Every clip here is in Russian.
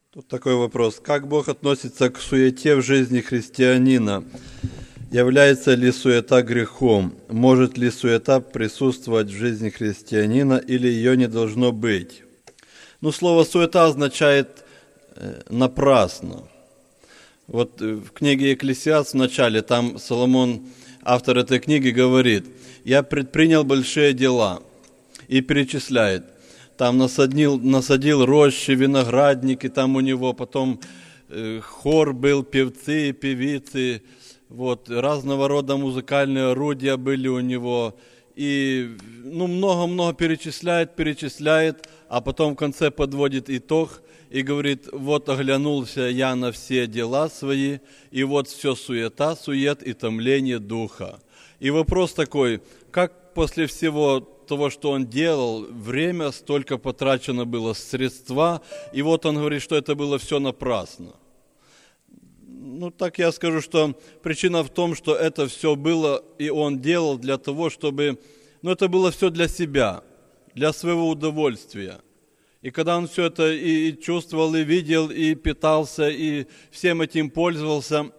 Тут такой вопрос. Как Бог относится к суете в жизни христианина? Является ли суета грехом? Может ли суета присутствовать в жизни христианина или ее не должно быть? Слово «суета» означает «напрасно». Вот в книге «Екклесиаст» в начале, там Соломон, автор этой книги, говорит: «Я предпринял большие дела», и перечисляет. Там насадил рощи, виноградники, там у него потом хор был, певцы, певицы, разного рода музыкальные орудия были у него. И много-много перечисляет, а потом в конце подводит итог и говорит: вот оглянулся я на все дела свои, и вот все сует и томление духа. И вопрос такой: как после всего того, что он делал, время столько потрачено было, средства, и вот он говорит, что это было все напрасно. Так я скажу, что причина в том, что это все было, и он делал для того, чтобы... это было все для себя, для своего удовольствия. И когда он все это и чувствовал, и видел, и питался, и всем этим пользовался,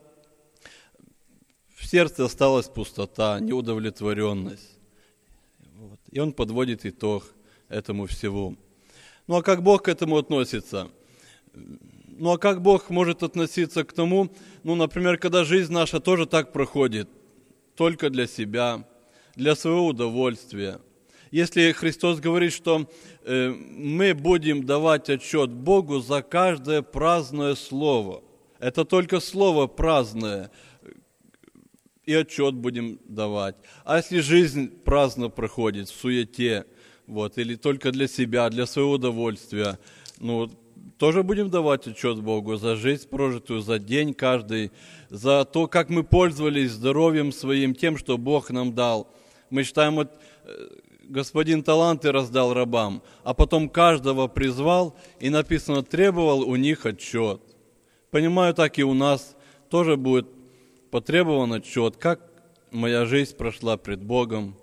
в сердце осталась пустота, неудовлетворенность. И он подводит итог этому всему. А как Бог к этому относится? А как Бог может относиться к тому, например, когда жизнь наша тоже так проходит, только для себя, для своего удовольствия. Если Христос говорит, что мы будем давать отчет Богу за каждое праздное слово, это только слово праздное, и отчет будем давать. А если жизнь праздно проходит, в суете, или только для себя, для своего удовольствия, тоже будем давать отчет Богу за жизнь прожитую, за день каждый, за то, как мы пользовались здоровьем своим, тем, что Бог нам дал. Мы считаем, Господин таланты раздал рабам, а потом каждого призвал, и написано, требовал у них отчет. Понимаю, так и у нас тоже будет потребован отчет, как моя жизнь прошла пред Богом.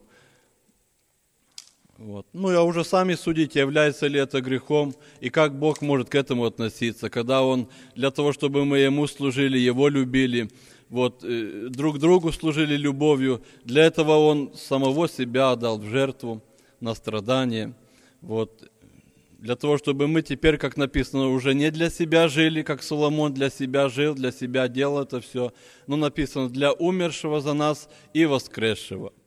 А уже сами судите, является ли это грехом, и как Бог может к этому относиться, когда Он для того, чтобы мы Ему служили, Его любили, друг другу служили любовью, для этого Он самого себя отдал в жертву, на страдание, для того, чтобы мы теперь, как написано, уже не для себя жили, как Соломон для себя жил, для себя делал это все, но написано для умершего за нас и воскресшего.